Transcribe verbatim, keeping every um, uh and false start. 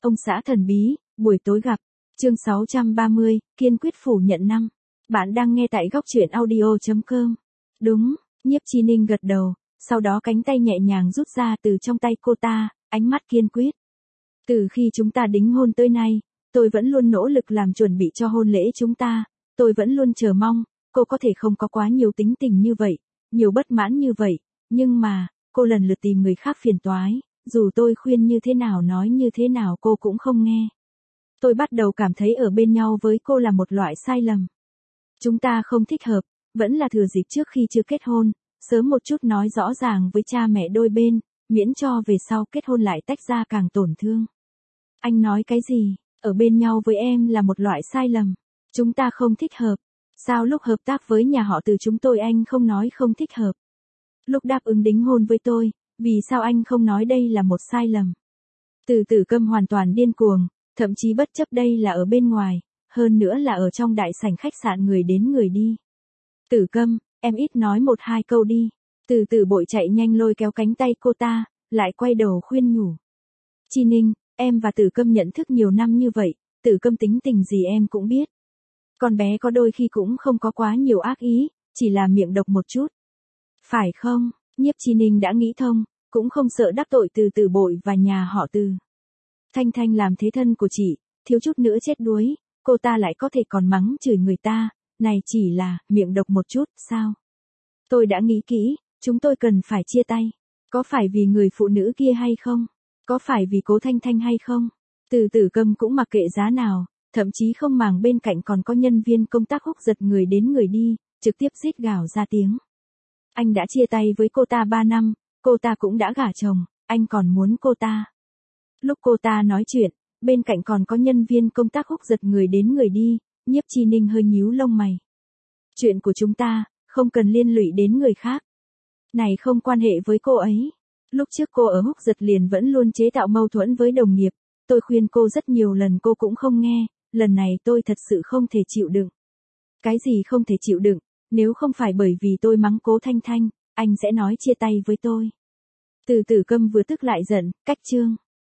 Ông xã thần bí, buổi tối gặp. Chương sáu trăm ba mươi, kiên quyết phủ nhận năm. Bạn đang nghe tại góc truyện audio chấm com. Đúng, Nhiếp Chi Ninh gật đầu, sau đó cánh tay nhẹ nhàng rút ra từ trong tay cô ta, ánh mắt kiên quyết. Từ khi chúng ta đính hôn tới nay, tôi vẫn luôn nỗ lực làm chuẩn bị cho hôn lễ chúng ta, tôi vẫn luôn chờ mong, cô có thể không có quá nhiều tính tình như vậy, nhiều bất mãn như vậy, nhưng mà, cô lần lượt tìm người khác phiền toái, dù tôi khuyên như thế nào nói như thế nào cô cũng không nghe. Tôi bắt đầu cảm thấy ở bên nhau với cô là một loại sai lầm. Chúng ta không thích hợp, vẫn là thừa dịp trước khi chưa kết hôn, sớm một chút nói rõ ràng với cha mẹ đôi bên, miễn cho về sau kết hôn lại tách ra càng tổn thương. Anh nói cái gì, ở bên nhau với em là một loại sai lầm, chúng ta không thích hợp. Sao lúc hợp tác với nhà họ Từ chúng tôi anh không nói không thích hợp? Lúc đáp ứng đính hôn với tôi, vì sao anh không nói đây là một sai lầm? Từ Tử Câm hoàn toàn điên cuồng, thậm chí bất chấp đây là ở bên ngoài, hơn nữa là ở trong đại sảnh khách sạn người đến người đi. Tử Câm, em ít nói một hai câu đi. Từ Từ Bội chạy nhanh lôi kéo cánh tay cô ta, lại quay đầu khuyên nhủ. Chi Ninh, em và Tử Câm nhận thức nhiều năm như vậy, Tử Câm tính tình gì em cũng biết. Con bé có đôi khi cũng không có quá nhiều ác ý, chỉ là miệng độc một chút. Phải không? Nhiếp Chi Ninh đã nghĩ thông, cũng không sợ đắc tội Từ Từ Bội và nhà họ Từ. Thanh Thanh làm thế thân của chị, thiếu chút nữa chết đuối, cô ta lại có thể còn mắng chửi người ta, này chỉ là miệng độc một chút, sao? Tôi đã nghĩ kỹ, chúng tôi cần phải chia tay. Có phải vì người phụ nữ kia hay không? Có phải vì Cố Thanh Thanh hay không? Từ Tử Câm cũng mặc kệ giá nào, thậm chí không màng bên cạnh còn có nhân viên công tác húc giật người đến người đi, trực tiếp rít gào ra tiếng. Anh đã chia tay với cô ta ba năm, cô ta cũng đã gả chồng, anh còn muốn cô ta. Lúc cô ta nói chuyện, bên cạnh còn có nhân viên công tác húc giật người đến người đi, Nhiếp Chi Ninh hơi nhíu lông mày. Chuyện của chúng ta, không cần liên lụy đến người khác. Này không quan hệ với cô ấy. Lúc trước cô ở húc giật liền vẫn luôn chế tạo mâu thuẫn với đồng nghiệp, tôi khuyên cô rất nhiều lần cô cũng không nghe, lần này tôi thật sự không thể chịu đựng. Cái gì không thể chịu đựng, nếu không phải bởi vì tôi mắng Cố Thanh Thanh, anh sẽ nói chia tay với tôi. Từ Tử Câm vừa tức lại giận, cách chương.